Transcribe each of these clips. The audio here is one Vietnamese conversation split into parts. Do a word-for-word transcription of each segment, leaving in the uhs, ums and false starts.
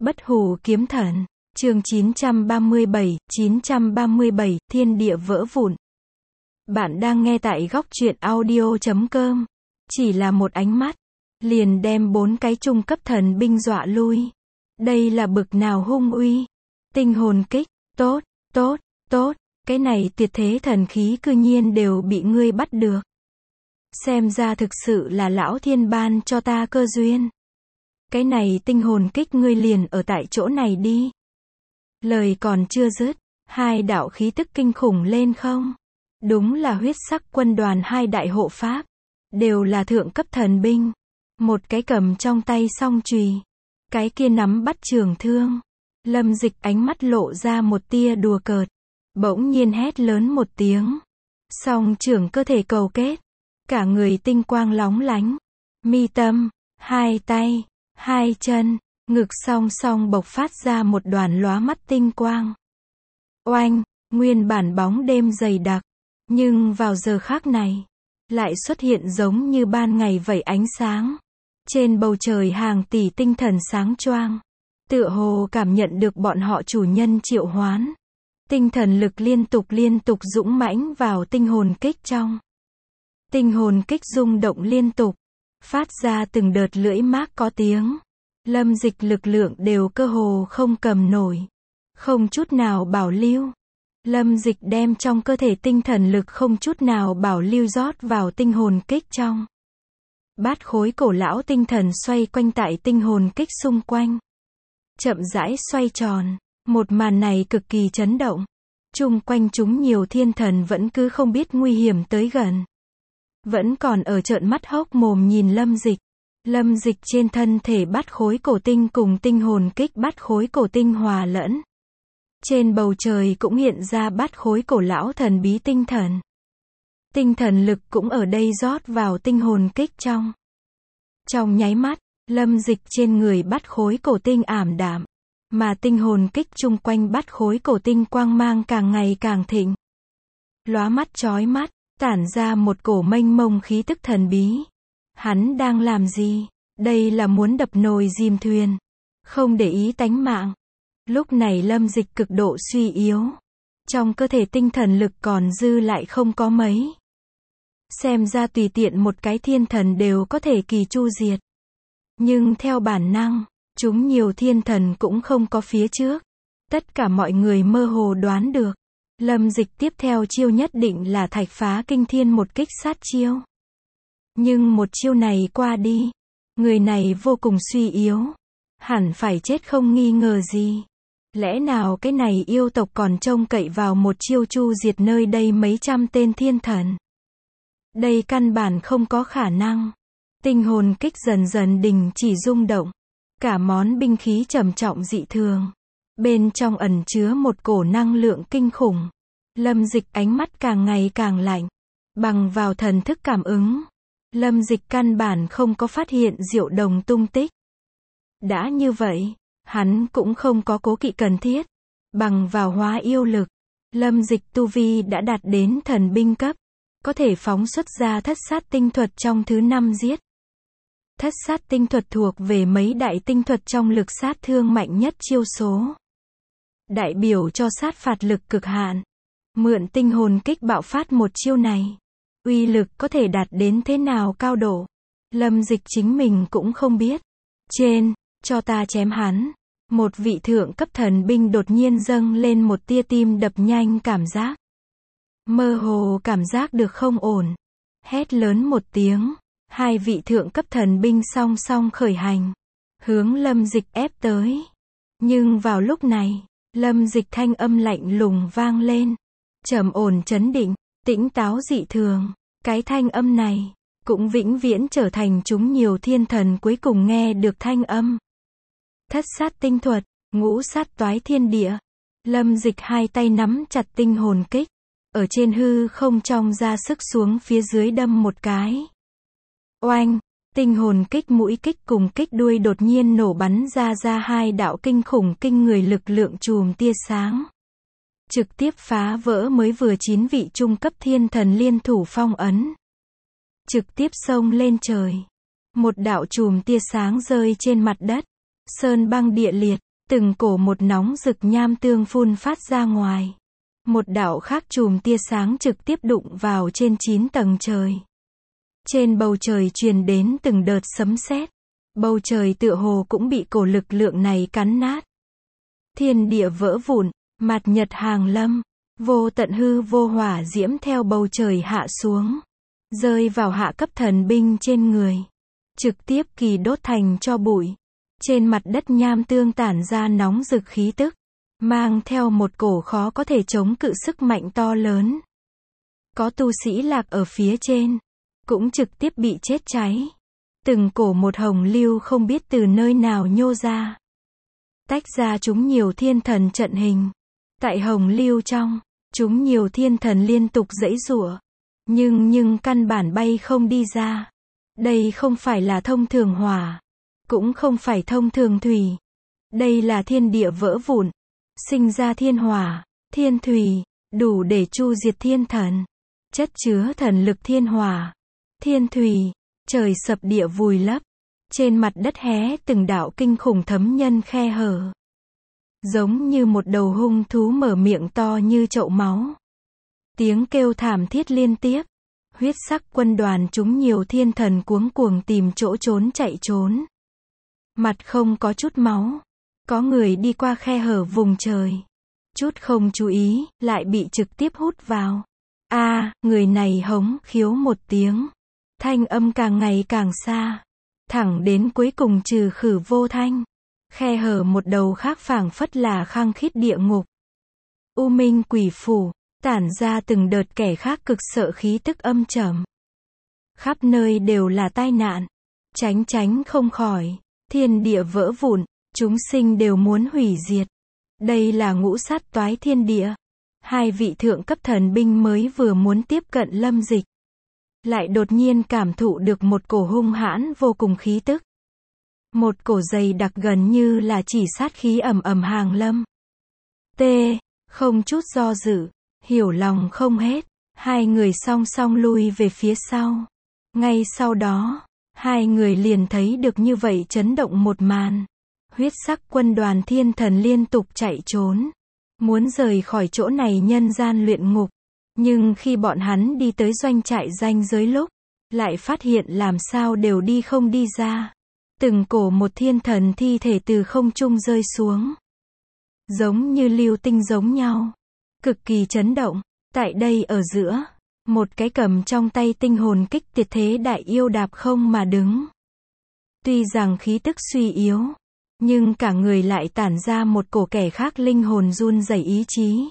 Bất hủ kiếm thần, chương chín trăm ba mươi bảy, chín trăm ba mươi bảy, thiên địa vỡ vụn. Bạn đang nghe tại góc truyện audio chấm com. Chỉ là một ánh mắt, liền đem bốn cái trung cấp thần binh dọa lui. Đây là bực nào hung uy. Tinh hồn kích, tốt, tốt, tốt, cái này tuyệt thế thần khí cư nhiên đều bị ngươi bắt được. Xem ra thực sự là lão thiên ban cho ta cơ duyên. Cái này tinh hồn kích ngươi liền ở tại chỗ này đi. Lời còn chưa dứt, hai đạo khí tức kinh khủng lên không. Đúng là huyết sắc quân đoàn hai đại hộ pháp. Đều là thượng cấp thần binh. Một cái cầm trong tay song chùy, cái kia nắm bắt trường thương. Lâm Dịch ánh mắt lộ ra một tia đùa cợt. Bỗng nhiên hét lớn một tiếng. Song trưởng cơ thể cầu kết. Cả người tinh quang lóng lánh. Mi tâm, hai tay, hai chân, ngực song song bộc phát ra một đoàn lóa mắt tinh quang. Oanh, nguyên bản bóng đêm dày đặc. Nhưng vào giờ khác này, lại xuất hiện giống như ban ngày vậy ánh sáng. Trên bầu trời hàng tỷ tinh thần sáng choang. Tựa hồ cảm nhận được bọn họ chủ nhân triệu hoán. Tinh thần lực liên tục liên tục dũng mãnh vào tinh hồn kích trong. Tinh hồn kích rung động liên tục. Phát ra từng đợt lưỡi mác có tiếng. Lâm Dịch lực lượng đều cơ hồ không cầm nổi. Không chút nào bảo lưu. Lâm Dịch đem trong cơ thể tinh thần lực không chút nào bảo lưu rót vào tinh hồn kích trong. Bát khối cổ lão tinh thần xoay quanh tại tinh hồn kích xung quanh. Chậm rãi xoay tròn. Một màn này cực kỳ chấn động. Chung quanh chúng nhiều thiên thần vẫn cứ không biết nguy hiểm tới gần. Vẫn còn ở trợn mắt hốc mồm nhìn Lâm Dịch. Lâm Dịch trên thân thể bát khối cổ tinh cùng tinh hồn kích bát khối cổ tinh hòa lẫn. Trên bầu trời cũng hiện ra bát khối cổ lão thần bí tinh thần. Tinh thần lực cũng ở đây rót vào tinh hồn kích trong. Trong nháy mắt, Lâm Dịch trên người bát khối cổ tinh ảm đạm. Mà tinh hồn kích chung quanh bát khối cổ tinh quang mang càng ngày càng thịnh. Lóa mắt chói mắt, tản ra một cổ mênh mông khí tức thần bí. Hắn đang làm gì? Đây là muốn đập nồi dìm thuyền. Không để ý tánh mạng. Lúc này Lâm Dịch cực độ suy yếu. Trong cơ thể tinh thần lực còn dư lại không có mấy. Xem ra tùy tiện một cái thiên thần đều có thể kỳ chu diệt. Nhưng theo bản năng, chúng nhiều thiên thần cũng không có phía trước. Tất cả mọi người mơ hồ đoán được. Lâm Dịch tiếp theo chiêu nhất định là thạch phá kinh thiên một kích sát chiêu. Nhưng một chiêu này qua đi. Người này vô cùng suy yếu. Hẳn phải chết không nghi ngờ gì. Lẽ nào cái này yêu tộc còn trông cậy vào một chiêu chu diệt nơi đây mấy trăm tên thiên thần? Đây căn bản không có khả năng. Tinh hồn kích dần dần đình chỉ rung động. Cả món binh khí trầm trọng dị thường. Bên trong ẩn chứa một cổ năng lượng kinh khủng. Lâm Dịch ánh mắt càng ngày càng lạnh. Bằng vào thần thức cảm ứng. Lâm Dịch căn bản không có phát hiện Diệu Đồng tung tích. Đã như vậy, hắn cũng không có cố kỵ cần thiết. Bằng vào hóa yêu lực, Lâm Dịch tu vi đã đạt đến thần binh cấp. Có thể phóng xuất ra thất sát tinh thuật trong thứ năm giết. Thất sát tinh thuật thuộc về mấy đại tinh thuật trong lực sát thương mạnh nhất chiêu số. Đại biểu cho sát phạt lực cực hạn. Mượn tinh hồn kích bạo phát một chiêu này. Uy lực có thể đạt đến thế nào cao độ. Lâm Dịch chính mình cũng không biết. Trên, cho ta chém hắn. Một vị thượng cấp thần binh đột nhiên dâng lên một tia tim đập nhanh cảm giác. Mơ hồ cảm giác được không ổn. Hét lớn một tiếng. Hai vị thượng cấp thần binh song song khởi hành. Hướng Lâm Dịch ép tới. Nhưng vào lúc này, Lâm Dịch thanh âm lạnh lùng vang lên. Trầm ổn chấn định, tĩnh táo dị thường. Cái thanh âm này, cũng vĩnh viễn trở thành chúng nhiều thiên thần cuối cùng nghe được thanh âm. Thất sát tinh thuật, ngũ sát toái thiên địa. Lâm Dịch hai tay nắm chặt tinh hồn kích. Ở trên hư không trong ra sức xuống phía dưới đâm một cái. Oanh, tinh hồn kích mũi kích cùng kích đuôi đột nhiên nổ bắn ra ra hai đạo kinh khủng kinh người lực lượng chùm tia sáng. Trực tiếp phá vỡ mới vừa chín vị trung cấp thiên thần liên thủ phong ấn. Trực tiếp xông lên trời. Một đạo chùm tia sáng rơi trên mặt đất. Sơn băng địa liệt, Từng cổ một nóng rực nham tương phun phát ra ngoài. Một đạo khác chùm tia sáng trực tiếp đụng vào trên chín tầng trời. Trên bầu trời truyền đến từng đợt sấm sét. Bầu trời tựa hồ cũng bị cổ lực lượng này cắn nát. Thiên địa vỡ vụn, mặt nhật hàng lâm. Vô tận hư vô hỏa diễm theo bầu trời hạ xuống. Rơi vào hạ cấp thần binh trên người. Trực tiếp kỳ đốt thành cho bụi. Trên mặt đất nham tương tản ra nóng rực khí tức. Mang theo một cổ khó có thể chống cự sức mạnh to lớn. Có tu sĩ lạc ở phía trên. Cũng trực tiếp bị chết cháy. Từng cổ một hồng lưu không biết từ nơi nào nhô ra. Tách ra chúng nhiều thiên thần trận hình. Tại hồng lưu trong, chúng nhiều thiên thần liên tục giãy giụa. Nhưng nhưng căn bản bay không đi ra. Đây không phải là thông thường hỏa. Cũng không phải thông thường thủy. Đây là thiên địa vỡ vụn. Sinh ra thiên hỏa, thiên thủy, đủ để chu diệt thiên thần. Chất chứa thần lực thiên hỏa, thiên thủy, trời sập địa vùi lấp. Trên mặt đất hé từng đạo kinh khủng thấm nhân khe hở. Giống như một đầu hung thú mở miệng to như chậu máu. Tiếng kêu thảm thiết liên tiếp. Huyết sắc quân đoàn chúng nhiều thiên thần cuống cuồng tìm chỗ trốn chạy trốn. Mặt không có chút máu. Có người đi qua khe hở vùng trời. Chút không chú ý, lại bị trực tiếp hút vào. A, à, người này hống khiếu một tiếng. Thanh âm càng ngày càng xa. Thẳng đến cuối cùng trừ khử vô thanh. Khe hở một đầu khác phảng phất là khăng khít địa ngục. U minh quỷ phủ, tản ra từng đợt kẻ khác cực sợ khí tức âm trầm. Khắp nơi đều là tai nạn. Tránh tránh không khỏi. Thiên địa vỡ vụn. Chúng sinh đều muốn hủy diệt. Đây là ngũ sát toái thiên địa. Hai vị thượng cấp thần binh mới vừa muốn tiếp cận Lâm Dịch. Lại đột nhiên cảm thụ được một cổ hung hãn vô cùng khí tức. Một cổ dày đặc gần như là chỉ sát khí ầm ầm hàng lâm. T. Không chút do dự. Hiểu lòng không hết. Hai người song song lui về phía sau. Ngay sau đó, hai người liền thấy được như vậy chấn động một màn. Huyết sắc quân đoàn thiên thần liên tục chạy trốn. Muốn rời khỏi chỗ này nhân gian luyện ngục. Nhưng khi bọn hắn đi tới doanh trại ranh giới lúc, lại phát hiện làm sao đều đi không đi ra. Từng cổ một thiên thần thi thể từ không trung rơi xuống. Giống như lưu tinh giống nhau. Cực kỳ chấn động. Tại đây ở giữa, một cái cầm trong tay tinh hồn kích tuyệt thế đại yêu đạp không mà đứng. Tuy rằng khí tức suy yếu, nhưng cả người lại tản ra một cổ kẻ khác linh hồn run rẩy ý chí.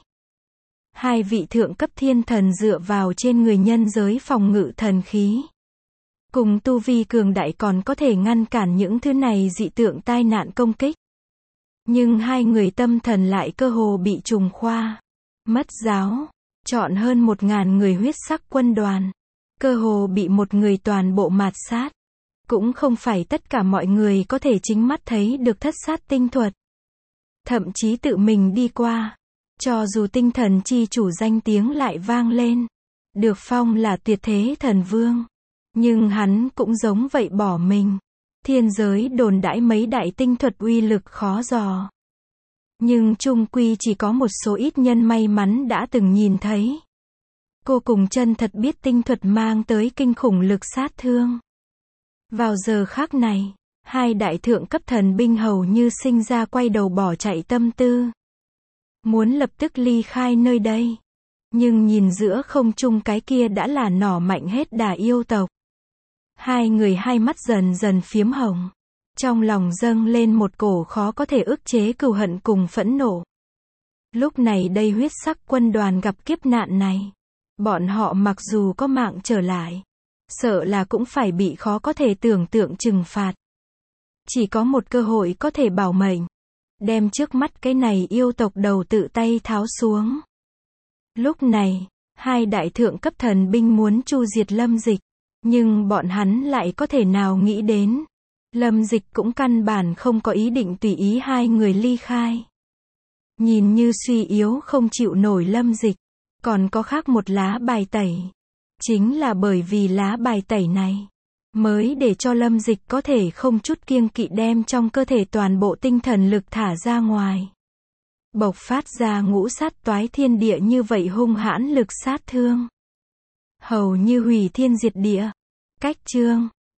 Hai vị thượng cấp thiên thần dựa vào trên người nhân giới phòng ngự thần khí. Cùng tu vi cường đại còn có thể ngăn cản những thứ này dị tượng tai nạn công kích. Nhưng hai người tâm thần lại cơ hồ bị trùng khoa. Mất giáo. Chọn hơn một ngàn người huyết sắc quân đoàn. Cơ hồ bị một người toàn bộ mạt sát. Cũng không phải tất cả mọi người có thể chính mắt thấy được thất sát tinh thuật. Thậm chí tự mình đi qua. Cho dù tinh thần chi chủ danh tiếng lại vang lên. Được phong là tuyệt thế thần vương. Nhưng hắn cũng giống vậy bỏ mình. Thiên giới đồn đãi mấy đại tinh thuật uy lực khó dò. Nhưng chung quy chỉ có một số ít nhân may mắn đã từng nhìn thấy. Cô cùng chân thật biết tinh thuật mang tới kinh khủng lực sát thương. Vào giờ khắc này, hai đại thượng cấp thần binh hầu như sinh ra quay đầu bỏ chạy tâm tư. Muốn lập tức ly khai nơi đây. Nhưng nhìn giữa không trung cái kia đã là nỏ mạnh hết đà yêu tộc. Hai người hai mắt dần dần phiếm hồng. Trong lòng dâng lên một cổ khó có thể ức chế cừu hận cùng phẫn nộ. Lúc này đây huyết sắc quân đoàn gặp kiếp nạn này. Bọn họ mặc dù có mạng trở lại, sợ là cũng phải bị khó có thể tưởng tượng trừng phạt. Chỉ có một cơ hội có thể bảo mệnh. Đem trước mắt cái này yêu tộc đầu tự tay tháo xuống. Lúc này, hai đại thượng cấp thần binh muốn chu diệt Lâm Dịch. Nhưng bọn hắn lại có thể nào nghĩ đến. Lâm Dịch cũng căn bản không có ý định tùy ý hai người ly khai. Nhìn như suy yếu không chịu nổi Lâm Dịch. Còn có khác một lá bài tẩy. Chính là bởi vì lá bài tẩy này. mới để cho Lâm Dịch có thể không chút kiêng kỵ đem trong cơ thể toàn bộ tinh thần lực thả ra ngoài. Bộc phát ra ngũ sát toái thiên địa như vậy hung hãn lực sát thương. Hầu như hủy thiên diệt địa. Cách chương